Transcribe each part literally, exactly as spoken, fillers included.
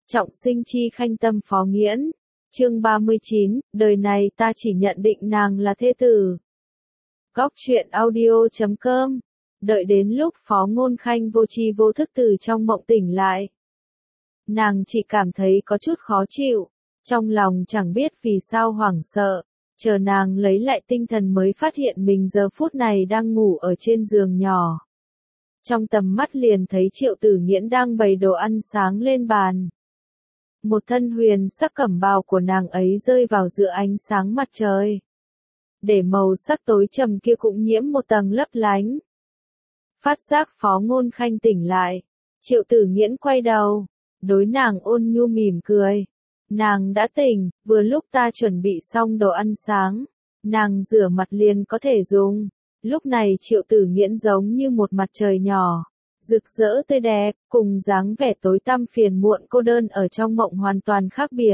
Trọng sinh chi khanh tâm Phó Nghiễn. Chương ba mươi chín, đời này ta chỉ nhận định nàng là thê tử. Góc truyện audio chấm com. Đợi đến lúc Phó Ngôn Khanh vô tri vô thức từ trong mộng tỉnh lại. Nàng chỉ cảm thấy có chút khó chịu, trong lòng chẳng biết vì sao hoảng sợ, chờ nàng lấy lại tinh thần mới phát hiện mình giờ phút này đang ngủ ở trên giường nhỏ. Trong tầm mắt liền thấy Triệu Tử Nghiễn đang bày đồ ăn sáng lên bàn. Một thân huyền sắc cẩm bào của nàng ấy rơi vào giữa ánh sáng mặt trời, để màu sắc tối trầm kia cũng nhiễm một tầng lấp lánh. Phát giác Phó Ngôn Khanh tỉnh lại, Triệu Tử Nghiễn quay đầu, đối nàng ôn nhu mỉm cười. Nàng đã tỉnh, vừa lúc ta chuẩn bị xong đồ ăn sáng, nàng rửa mặt liền có thể dùng. Lúc này Triệu Tử Nghiễn giống như một mặt trời nhỏ, rực rỡ tươi đẹp, cùng dáng vẻ tối tăm phiền muộn cô đơn ở trong mộng hoàn toàn khác biệt.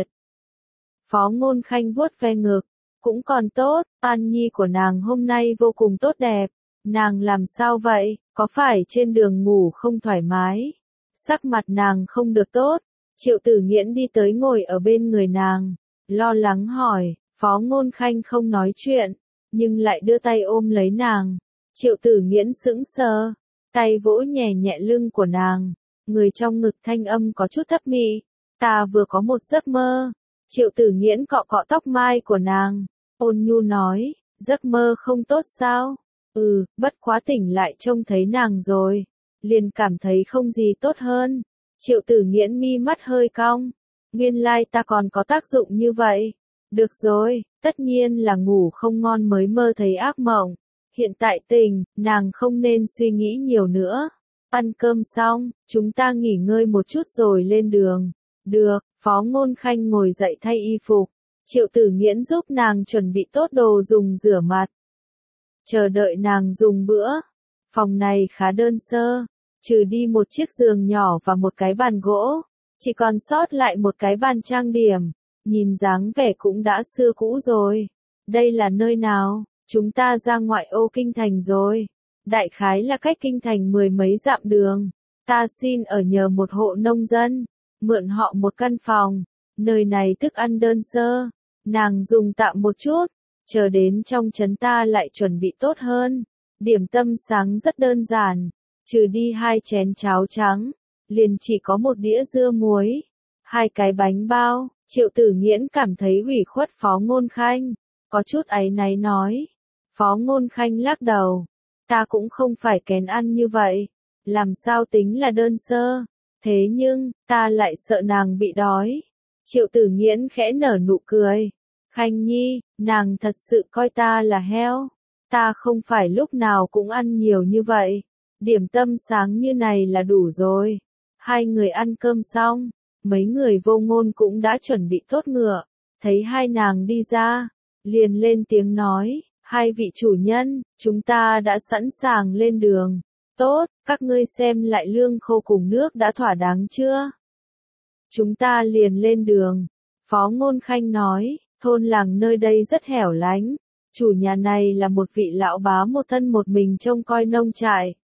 Phó Ngôn Khanh vuốt ve ngực, cũng còn tốt, An Nhi của nàng hôm nay vô cùng tốt đẹp. Nàng làm sao vậy, có phải trên đường ngủ không thoải mái? Sắc mặt nàng không được tốt. Triệu Tử Nghiễn đi tới ngồi ở bên người nàng, lo lắng hỏi. Phó Ngôn Khanh không nói chuyện, nhưng lại đưa tay ôm lấy nàng. Triệu Tử Nghiễn sững sờ, tay vỗ nhẹ nhẹ lưng của nàng, người trong ngực thanh âm có chút thấp mị. Ta vừa có một giấc mơ. Triệu Tử Nghiễn cọ cọ tóc mai của nàng, ôn nhu nói, giấc mơ không tốt sao? Ừ, bất quá tỉnh lại trông thấy nàng rồi, liền cảm thấy không gì tốt hơn. Triệu Tử Nghiễn mi mắt hơi cong, nguyên lai ta còn có tác dụng như vậy. Được rồi, tất nhiên là ngủ không ngon mới mơ thấy ác mộng. Hiện tại tỉnh, nàng không nên suy nghĩ nhiều nữa. Ăn cơm xong, chúng ta nghỉ ngơi một chút rồi lên đường. Được, Phó Ngôn Khanh ngồi dậy thay y phục. Triệu Tử Nghiễn giúp nàng chuẩn bị tốt đồ dùng rửa mặt. Chờ đợi nàng dùng bữa. Phòng này khá đơn sơ, trừ đi một chiếc giường nhỏ và một cái bàn gỗ, chỉ còn sót lại một cái bàn trang điểm. Nhìn dáng vẻ cũng đã xưa cũ rồi. Đây là nơi nào? Chúng ta ra ngoại ô kinh thành rồi. Đại khái là cách kinh thành mười mấy dặm đường. Ta xin ở nhờ một hộ nông dân, mượn họ một căn phòng. Nơi này thức ăn đơn sơ, nàng dùng tạm một chút, chờ đến trong trấn ta lại chuẩn bị tốt hơn. Điểm tâm sáng rất đơn giản, trừ đi hai chén cháo trắng, liền chỉ có một đĩa dưa muối, hai cái bánh bao. Triệu Tử Nghiễn cảm thấy ủy khuất Phó Ngôn Khanh, có chút áy náy nói. Phó Ngôn Khanh lắc đầu, ta cũng không phải kén ăn như vậy, làm sao tính là đơn sơ, thế nhưng, ta lại sợ nàng bị đói. Triệu Tử Nghiễn khẽ nở nụ cười. Khanh Nhi, nàng thật sự coi ta là heo, ta không phải lúc nào cũng ăn nhiều như vậy, điểm tâm sáng như này là đủ rồi. Hai người ăn cơm xong, mấy người Vô Ngôn cũng đã chuẩn bị tốt ngựa, thấy hai nàng đi ra, liền lên tiếng nói, hai vị chủ nhân, chúng ta đã sẵn sàng lên đường. Tốt, các ngươi xem lại lương khô cùng nước đã thỏa đáng chưa? Chúng ta liền lên đường. Phó Ngôn Khanh nói, thôn làng nơi đây rất hẻo lánh, chủ nhà này là một vị lão bá một thân một mình trông coi nông trại.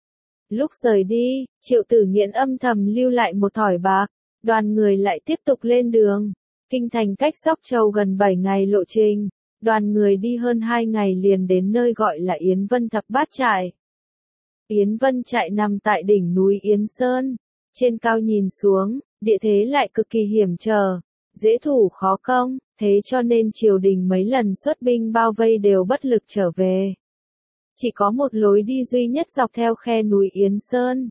Lúc rời đi, Triệu Tử Nghiễn âm thầm lưu lại một thỏi bạc, đoàn người lại tiếp tục lên đường. Kinh thành cách Sóc Châu gần bảy ngày lộ trình, đoàn người đi hơn hai ngày liền đến nơi gọi là Yến Vân Thập Bát Trại. Yến Vân Trại nằm tại đỉnh núi Yến Sơn, trên cao nhìn xuống, địa thế lại cực kỳ hiểm trở, dễ thủ khó công, thế cho nên triều đình mấy lần xuất binh bao vây đều bất lực trở về. Chỉ có một lối đi duy nhất dọc theo khe núi Yến Sơn.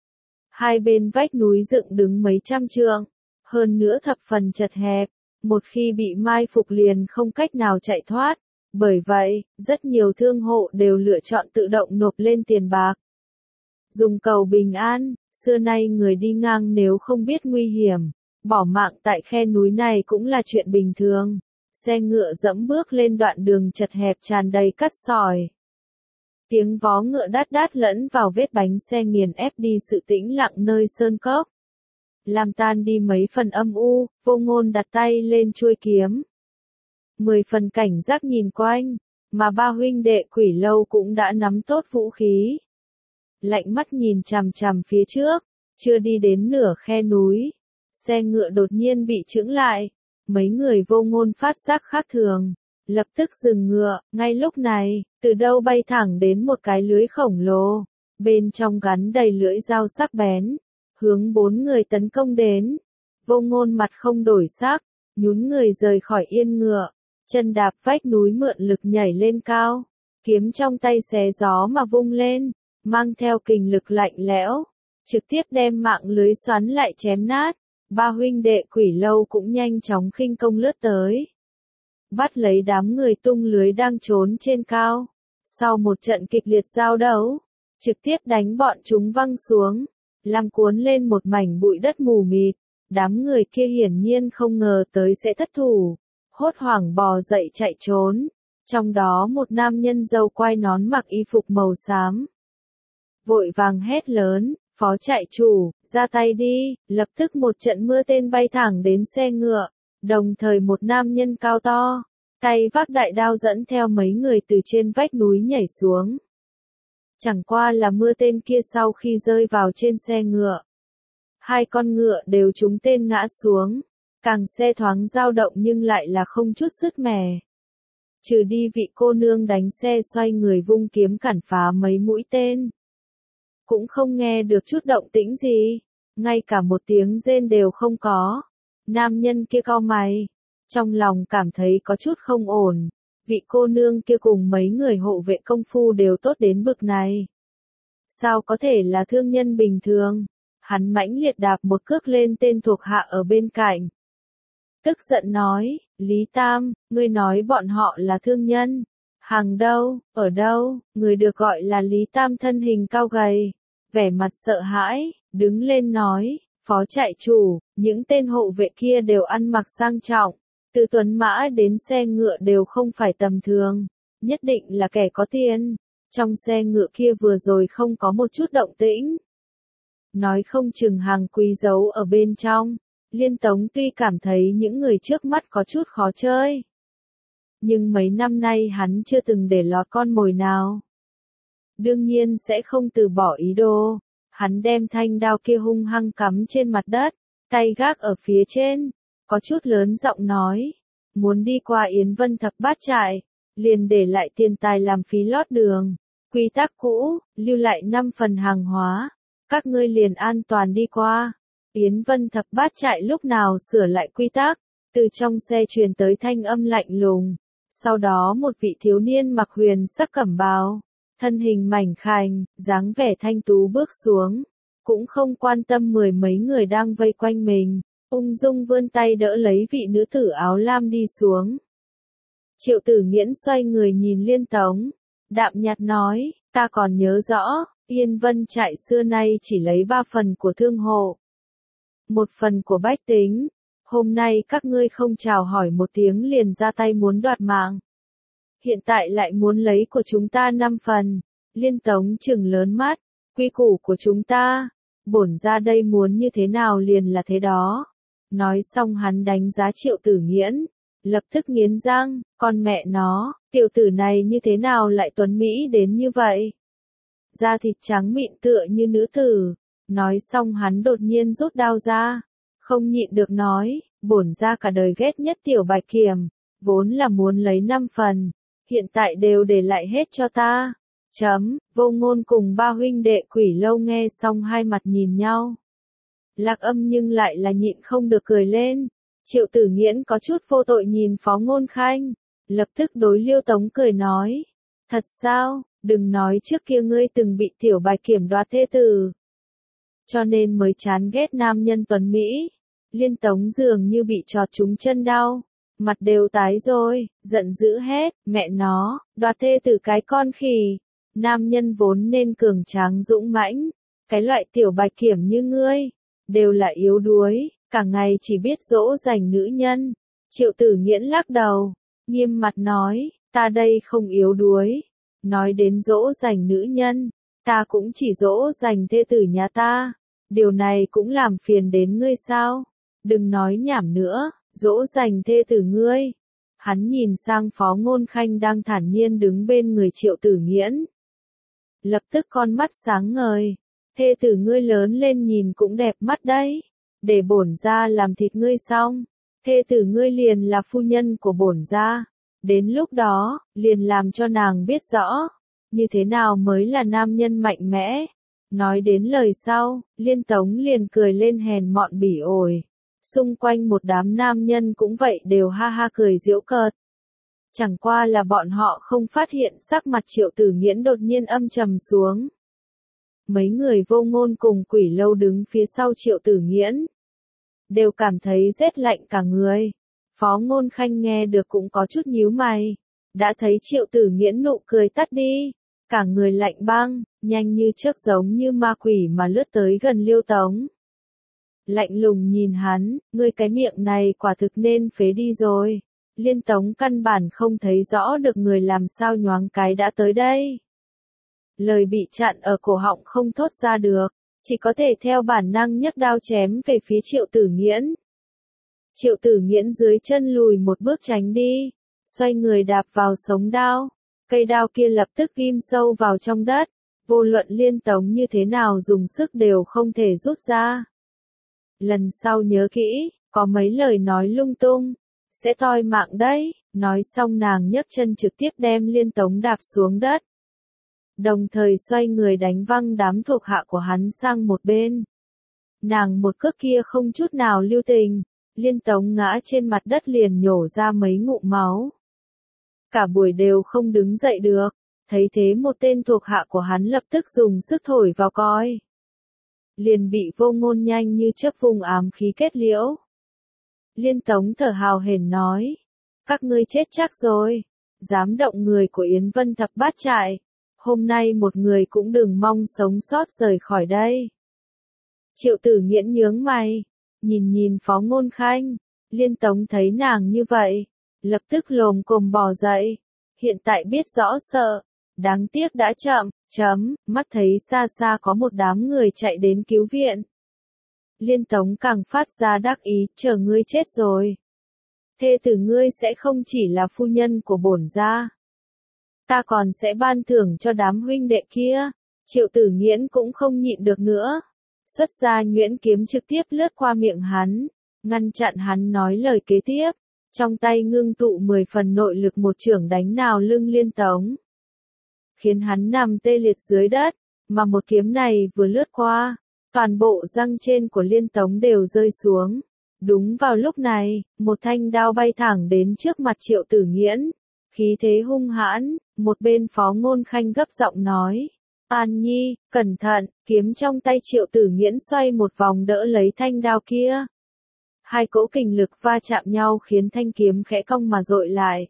Hai bên vách núi dựng đứng mấy trăm trượng, hơn nữa thập phần chật hẹp, một khi bị mai phục liền không cách nào chạy thoát. Bởi vậy, rất nhiều thương hộ đều lựa chọn tự động nộp lên tiền bạc. Dùng cầu bình an, xưa nay người đi ngang nếu không biết nguy hiểm, bỏ mạng tại khe núi này cũng là chuyện bình thường. Xe ngựa dẫm bước lên đoạn đường chật hẹp tràn đầy cát sỏi. Tiếng vó ngựa đát đát lẫn vào vết bánh xe nghiền ép đi sự tĩnh lặng nơi sơn cốc. Làm tan đi mấy phần âm u, Vô Ngôn đặt tay lên chuôi kiếm. Mười phần cảnh giác nhìn quanh, mà ba huynh đệ Quỷ Lâu cũng đã nắm tốt vũ khí. Lạnh mắt nhìn chằm chằm phía trước, chưa đi đến nửa khe núi. xe ngựa đột nhiên bị chững lại. Mấy người Vô Ngôn phát giác khác thường, lập tức dừng ngựa. Ngay lúc này, từ đâu bay thẳng đến một cái lưới khổng lồ, bên trong gắn đầy lưỡi dao sắc bén, hướng bốn người tấn công đến. Vô Ngôn mặt không đổi sắc, nhún người rời khỏi yên ngựa, chân đạp vách núi mượn lực nhảy lên cao, kiếm trong tay xé gió mà vung lên, mang theo kình lực lạnh lẽo, trực tiếp đem mạng lưới xoắn lại chém nát. Ba huynh đệ Quỷ Lâu cũng nhanh chóng khinh công lướt tới, bắt lấy đám người tung lưới đang trốn trên cao. Sau một trận kịch liệt giao đấu, trực tiếp đánh bọn chúng văng xuống, làm cuốn lên một mảnh bụi đất mù mịt. Đám người kia hiển nhiên không ngờ tới sẽ thất thủ, hốt hoảng bò dậy chạy trốn. Trong đó một nam nhân râu quai nón mặc y phục màu xám, vội vàng hét lớn, phó trại chủ, ra tay đi. Lập tức một trận mưa tên bay thẳng đến xe ngựa, đồng thời một nam nhân cao to, tay vác đại đao dẫn theo mấy người từ trên vách núi nhảy xuống. Chẳng qua là mưa tên kia sau khi rơi vào trên xe ngựa, hai con ngựa đều trúng tên ngã xuống, càng xe thoáng dao động nhưng lại là không chút sứt mẻ. Trừ đi vị cô nương đánh xe xoay người vung kiếm cản phá mấy mũi tên, cũng không nghe được chút động tĩnh gì, ngay cả một tiếng rên đều không có. Nam nhân kia cau mày, trong lòng cảm thấy có chút không ổn, vị cô nương kia cùng mấy người hộ vệ công phu đều tốt đến bực này, sao có thể là thương nhân bình thường. Hắn mãnh liệt đạp một cước lên tên thuộc hạ ở bên cạnh, tức giận nói, Lý Tam, ngươi nói bọn họ là thương nhân, hàng đâu, ở đâu? Người được gọi là Lý Tam thân hình cao gầy, vẻ mặt sợ hãi, đứng lên nói, phó trại chủ, những tên hộ vệ kia đều ăn mặc sang trọng, từ tuấn mã đến xe ngựa đều không phải tầm thường, nhất định là kẻ có tiền. Trong xe ngựa kia vừa rồi không có một chút động tĩnh, nói không chừng hàng quý giấu ở bên trong. Liên Tống tuy cảm thấy những người trước mắt có chút khó chơi, nhưng mấy năm nay hắn chưa từng để lọt con mồi nào, đương nhiên sẽ không từ bỏ ý đồ. Hắn đem thanh đao kia hung hăng cắm trên mặt đất, tay gác ở phía trên, có chút lớn giọng nói, muốn đi qua Yến Vân Thập Bát Trại, liền để lại tiền tài làm phí lót đường. Quy tắc cũ, lưu lại năm phần hàng hóa, các ngươi liền an toàn đi qua. Yến Vân Thập Bát Trại lúc nào sửa lại quy tắc, từ trong xe truyền tới thanh âm lạnh lùng. Sau đó một vị thiếu niên mặc huyền sắc cẩm bào, thân hình mảnh khảnh, dáng vẻ thanh tú bước xuống, cũng không quan tâm mười mấy người đang vây quanh mình, ung dung vươn tay đỡ lấy vị nữ tử áo lam đi xuống. Triệu Tử Nghiễn xoay người nhìn Liên Tống, đạm nhạt nói, ta còn nhớ rõ, Yên Vân Trại xưa nay chỉ lấy ba phần của thương hộ, một phần của bách tính. Hôm nay các ngươi không chào hỏi một tiếng liền ra tay muốn đoạt mạng, hiện tại lại muốn lấy của chúng ta năm phần. Liên Tống trừng lớn mắt, quy củ của chúng ta, bổn ra đây muốn như thế nào liền là thế đó. Nói xong hắn đánh giá Triệu Tử Nghiễn, lập tức nghiến răng, con mẹ nó, tiểu tử này như thế nào lại tuấn mỹ đến như vậy, da thịt trắng mịn tựa như nữ tử. Nói xong hắn đột nhiên rút đao ra, không nhịn được nói, bổn ra cả đời ghét nhất Tiểu Bạch Kiểm, vốn là muốn lấy năm phần, hiện tại đều để lại hết cho ta. Chấm. Vô Ngôn cùng ba huynh đệ Quỷ Lâu nghe xong hai mặt nhìn nhau, Lạc Âm nhưng lại là nhịn không được cười lên. Triệu Tử Nghiễn có chút vô tội nhìn Phó Ngôn Khanh, lập tức đối Liêu Tống cười nói, thật sao, đừng nói trước kia ngươi từng bị Tiểu Bạch Kiểm đoạt thê tử, cho nên mới chán ghét nam nhân tuấn Mỹ. Liên Tống dường như bị chọt trúng chân đau, mặt đều tái rồi, giận dữ hét, mẹ nó, đoạt thê tử cái con khỉ, nam nhân vốn nên cường tráng dũng mãnh, cái loại Tiểu Bạch Kiểm như ngươi, đều là yếu đuối, cả ngày chỉ biết dỗ dành nữ nhân. Triệu Tử Nghiễn lắc đầu, nghiêm mặt nói, ta đây không yếu đuối, nói đến dỗ dành nữ nhân, ta cũng chỉ dỗ dành thê tử nhà ta, điều này cũng làm phiền đến ngươi sao? Đừng nói nhảm nữa, dỗ dành thê tử ngươi. Hắn nhìn sang Phó Ngôn Khanh đang thản nhiên đứng bên người Triệu Tử Nghiễn, lập tức con mắt sáng ngời, thê tử ngươi lớn lên nhìn cũng đẹp mắt đấy. để bổn gia làm thịt ngươi xong, thê tử ngươi liền là phu nhân của bổn gia. Đến lúc đó, liền làm cho nàng biết rõ, như thế nào mới là nam nhân mạnh mẽ. Nói đến lời sau, Liên Tống liền cười lên hèn mọn bỉ ổi. Xung quanh một đám nam nhân cũng vậy đều ha ha cười giễu cợt. Chẳng qua là bọn họ không phát hiện sắc mặt Triệu Tử Nghiễn đột nhiên âm trầm xuống. Mấy người Vô Ngôn cùng Quỷ Lâu đứng phía sau Triệu Tử Nghiễn, đều cảm thấy rét lạnh cả người. Phó Ngôn Khanh nghe được cũng có chút nhíu mày, đã thấy Triệu Tử Nghiễn nụ cười tắt đi, cả người lạnh băng, nhanh như chớp giống như ma quỷ mà lướt tới gần Liêu Tống. Lạnh lùng nhìn hắn, ngươi cái miệng này quả thực nên phế đi rồi. Liên Tống căn bản không thấy rõ được người làm sao nhoáng cái đã tới đây. Lời bị chặn ở cổ họng không thốt ra được, chỉ có thể theo bản năng nhấc đao chém về phía Triệu Tử Nghiễn. Triệu Tử Nghiễn dưới chân lùi một bước tránh đi, xoay người đạp vào sống đao, cây đao kia lập tức ghim sâu vào trong đất, vô luận Liên Tống như thế nào dùng sức đều không thể rút ra. Lần sau nhớ kỹ, có mấy lời nói lung tung, sẽ toi mạng đấy. Nói xong nàng nhấc chân trực tiếp đem Liên Tống đạp xuống đất. Đồng thời xoay người đánh văng đám thuộc hạ của hắn sang một bên. Nàng một cước kia không chút nào lưu tình, Liên Tống ngã trên mặt đất liền nhổ ra mấy ngụm máu. Cả buổi đều không đứng dậy được, thấy thế một tên thuộc hạ của hắn lập tức dùng sức thổi vào còi. Liền bị Vô Ngôn nhanh như chớp vùng ám khí kết liễu. Liên Tống thở hào hển nói, các ngươi chết chắc rồi, dám động người của Yến Vân Thập Bát Trại, hôm nay một người cũng đừng mong sống sót rời khỏi đây. Triệu Tử Nghiễn nhướng mày, nhìn nhìn Phó Ngôn Khanh, Liên Tống thấy nàng như vậy, lập tức lồm cồm bò dậy, hiện tại biết rõ sợ, đáng tiếc đã chậm, chấm, mắt thấy xa xa có một đám người chạy đến cứu viện. Liên Tống càng phát ra đắc ý, chờ ngươi chết rồi. Thê tử ngươi sẽ không chỉ là phu nhân của bổn gia. Ta còn sẽ ban thưởng cho đám huynh đệ kia. Triệu Tử Nghiễn cũng không nhịn được nữa. Xuất ra nhuyễn kiếm trực tiếp lướt qua miệng hắn, ngăn chặn hắn nói lời kế tiếp. Trong tay ngưng tụ mười phần nội lực một chưởng đánh nào lưng Liên Tống, khiến hắn nằm tê liệt dưới đất, mà một kiếm này vừa lướt qua, toàn bộ răng trên của Liên Tống đều rơi xuống. Đúng vào lúc này, một thanh đao bay thẳng đến trước mặt Triệu Tử Nghiễn, khí thế hung hãn, một bên Phó Ngôn Khanh gấp giọng nói, An Nhi, cẩn thận, kiếm trong tay Triệu Tử Nghiễn xoay một vòng đỡ lấy thanh đao kia. Hai cỗ kình lực va chạm nhau khiến thanh kiếm khẽ cong mà dội lại.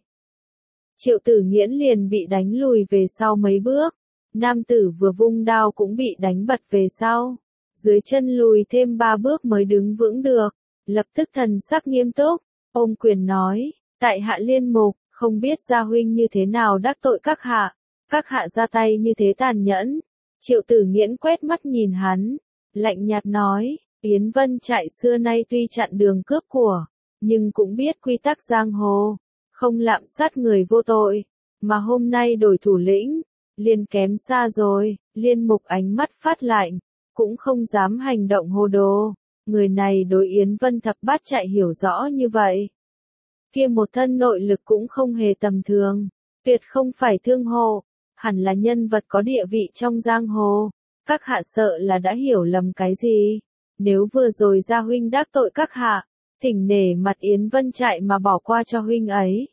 Triệu Tử Nghiễn liền bị đánh lùi về sau mấy bước, nam tử vừa vung đao cũng bị đánh bật về sau, dưới chân lùi thêm ba bước mới đứng vững được, lập tức thần sắc nghiêm túc, ôm quyền nói, tại hạ Liên Mục, không biết gia huynh như thế nào đắc tội các hạ, các hạ ra tay như thế tàn nhẫn. Triệu Tử Nghiễn quét mắt nhìn hắn, lạnh nhạt nói, Yến Vân Trại xưa nay tuy chặn đường cướp của, nhưng cũng biết quy tắc giang hồ, không lạm sát người vô tội, mà hôm nay đổi thủ lĩnh, liền kém xa rồi. Liên Mục ánh mắt phát lạnh, cũng không dám hành động hồ đồ, người này đối Yến Vân Thập Bát Trại hiểu rõ như vậy. Kia một thân nội lực cũng không hề tầm thường, tuyệt không phải thương hồ, hẳn là nhân vật có địa vị trong giang hồ, các hạ sợ là đã hiểu lầm cái gì. Nếu vừa rồi gia huynh đắc tội các hạ, thỉnh nể mặt Yến Vân Trại mà bỏ qua cho huynh ấy.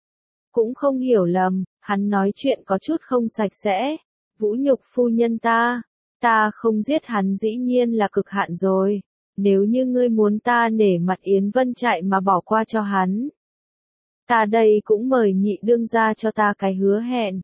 Cũng không hiểu lầm, hắn nói chuyện có chút không sạch sẽ, vũ nhục phu nhân ta, ta không giết hắn dĩ nhiên là cực hạn rồi, nếu như ngươi muốn ta nể mặt Yến Vân Trại mà bỏ qua cho hắn, ta đây cũng mời nhị đương ra cho ta cái hứa hẹn.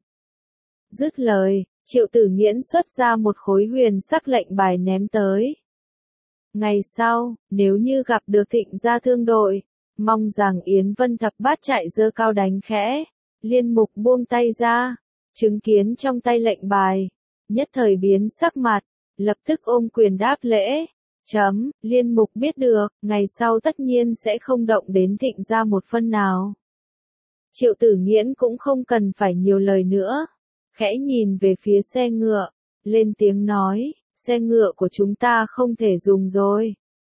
Dứt lời, Triệu Tử Nghiễn xuất ra một khối huyền sắc lệnh bài ném tới. Ngày sau, nếu như gặp được Thịnh gia thương đội, mong rằng Yến Vân Thập Bát Trại giơ cao đánh khẽ. Liên Mục buông tay ra, chứng kiến trong tay lệnh bài, nhất thời biến sắc mặt, lập tức ôm quyền đáp lễ. Chấm, Liên Mục biết được, ngày sau tất nhiên sẽ không động đến Thịnh gia một phân nào. Triệu Tử Nghiễn cũng không cần phải nhiều lời nữa, khẽ nhìn về phía xe ngựa, lên tiếng nói, xe ngựa của chúng ta không thể dùng rồi,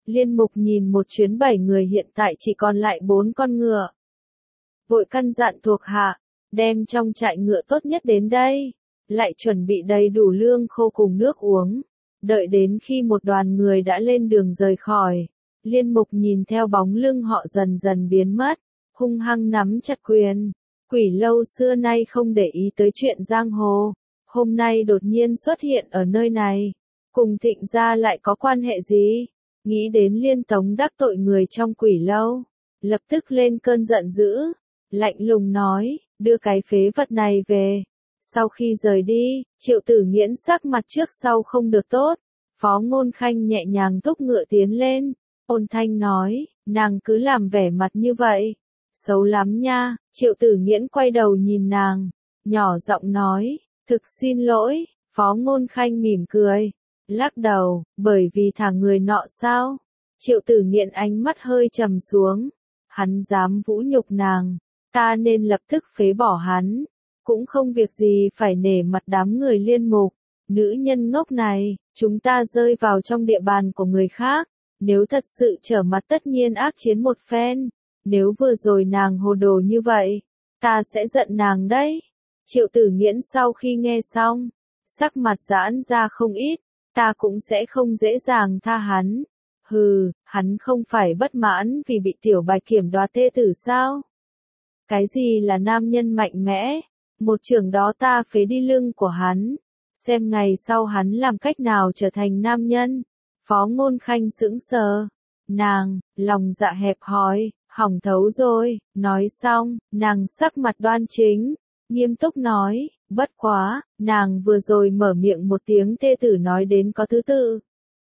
Liên Mục nhìn một chuyến bảy người hiện tại chỉ còn lại bốn con ngựa. Vội căn dặn thuộc hạ, đem trong trại ngựa tốt nhất đến đây, lại chuẩn bị đầy đủ lương khô cùng nước uống. Đợi đến khi một đoàn người đã lên đường rời khỏi, Liên Mục nhìn theo bóng lưng họ dần dần biến mất, hung hăng nắm chặt quyền. Quỷ Lâu xưa nay không để ý tới chuyện giang hồ, hôm nay đột nhiên xuất hiện ở nơi này, cùng Thịnh gia lại có quan hệ gì? Nghĩ đến Liên Tống đắc tội người trong Quỷ Lâu, lập tức lên cơn giận dữ, lạnh lùng nói, đưa cái phế vật này về. Sau khi rời đi, Triệu Tử Nghiễn sắc mặt trước sau không được tốt, Phó Ngôn Khanh nhẹ nhàng thúc ngựa tiến lên, ôn thanh nói, nàng cứ làm vẻ mặt như vậy, xấu lắm nha. Triệu Tử Nghiễn quay đầu nhìn nàng, nhỏ giọng nói, thực xin lỗi. Phó Ngôn Khanh mỉm cười, lắc đầu, bởi vì thả người nọ sao? Triệu Tử Nghiễn ánh mắt hơi trầm xuống, hắn dám vũ nhục nàng, ta nên lập tức phế bỏ hắn, cũng không việc gì phải nể mặt đám người Liên Mục. Nữ nhân ngốc này, chúng ta rơi vào trong địa bàn của người khác, nếu thật sự trở mặt tất nhiên ác chiến một phen, nếu vừa rồi nàng hồ đồ như vậy, ta sẽ giận nàng đấy. Triệu Tử Nghiễn sau khi nghe xong, sắc mặt giãn ra không ít, ta cũng sẽ không dễ dàng tha hắn. Hừ, hắn không phải bất mãn vì bị Tiểu Bạch Kiểm đoạt thê tử sao? Cái gì là nam nhân mạnh mẽ? Một trường đó ta phế đi lưng của hắn, xem ngày sau hắn làm cách nào trở thành nam nhân. Phó Ngôn Khanh sững sờ, nàng, lòng dạ hẹp hòi, hỏng thấu rồi. Nói xong, nàng sắc mặt đoan chính, nghiêm túc nói, bất quá, nàng vừa rồi mở miệng một tiếng thê tử nói đến có thứ tự.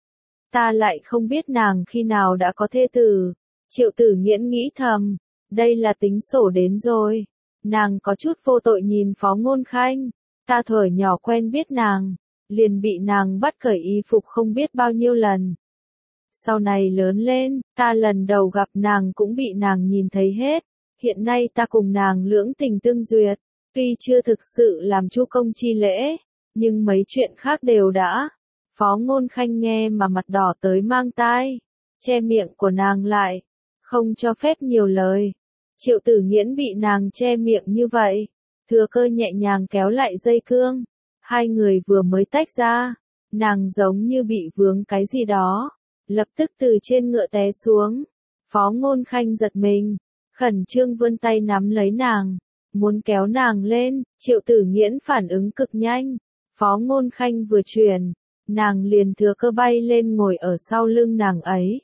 Ta lại không biết nàng khi nào đã có thê tử. Triệu Tử Nghiễn nghĩ thầm, đây là tính sổ đến rồi. Nàng có chút vô tội nhìn Phó Ngôn Khanh, ta thuở nhỏ quen biết nàng, liền bị nàng bắt cởi y phục không biết bao nhiêu lần. Sau này lớn lên, ta lần đầu gặp nàng cũng bị nàng nhìn thấy hết, hiện nay ta cùng nàng lưỡng tình tương duyệt, tuy chưa thực sự làm chu công chi lễ, nhưng mấy chuyện khác đều đã. Phó Ngôn Khanh nghe mà mặt đỏ tới mang tai, che miệng của nàng lại, không cho phép nhiều lời. Triệu Tử Nghiễn bị nàng che miệng như vậy, thừa cơ nhẹ nhàng kéo lại dây cương, hai người vừa mới tách ra, nàng giống như bị vướng cái gì đó, lập tức từ trên ngựa té xuống. Phó Ngôn Khanh giật mình, khẩn trương vươn tay nắm lấy nàng, muốn kéo nàng lên. Triệu Tử Nghiễn phản ứng cực nhanh, Phó Ngôn Khanh vừa chuyển, nàng liền thừa cơ bay lên ngồi ở sau lưng nàng ấy,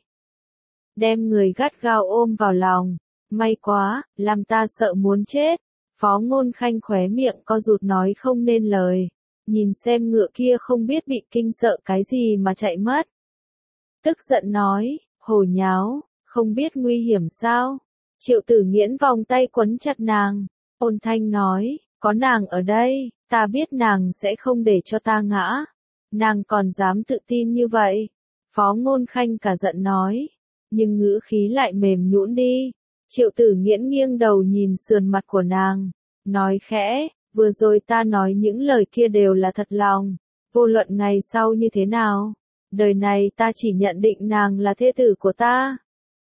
đem người gắt gao ôm vào lòng. May quá, làm ta sợ muốn chết. Phó Ngôn Khanh khóe miệng co rụt nói không nên lời, nhìn xem ngựa kia không biết bị kinh sợ cái gì mà chạy mất. Tức giận nói, hồ nháo, không biết nguy hiểm sao? Triệu Tử Nghiễn vòng tay quấn chặt nàng, ôn thanh nói, có nàng ở đây, ta biết nàng sẽ không để cho ta ngã. Nàng còn dám tự tin như vậy. Phó Ngôn Khanh cả giận nói, nhưng ngữ khí lại mềm nhũn đi. Triệu Tử Nghiễn nghiêng đầu nhìn sườn mặt của nàng, nói khẽ, vừa rồi ta nói những lời kia đều là thật lòng, vô luận ngày sau như thế nào, đời này ta chỉ nhận định nàng là thê tử của ta.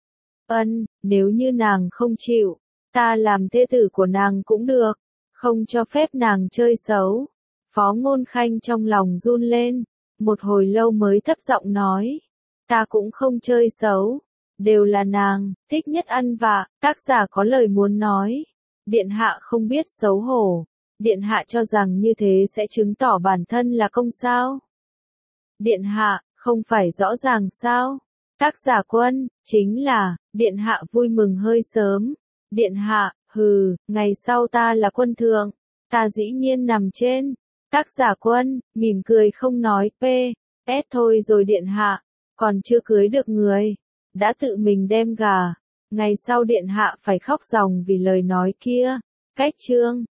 Ân, nếu như nàng không chịu, ta làm thê tử của nàng cũng được, không cho phép nàng chơi xấu. Phó Ngôn Khanh trong lòng run lên, một hồi lâu mới thấp giọng nói, ta cũng không chơi xấu. Đều là nàng, thích nhất ăn vạ. Tác giả có lời muốn nói. Điện hạ không biết xấu hổ. Điện hạ cho rằng như thế sẽ chứng tỏ bản thân là công sao? Điện hạ, không phải rõ ràng sao? Tác giả Quân, chính là, điện hạ vui mừng hơi sớm. Điện hạ, hừ, ngày sau ta là quân thượng, ta dĩ nhiên nằm trên. Tác giả Quân, mỉm cười không nói, p, s thôi rồi điện hạ, còn chưa cưới được người, đã tự mình đem gà, ngày sau điện hạ phải khóc ròng vì lời nói kia. Cách chương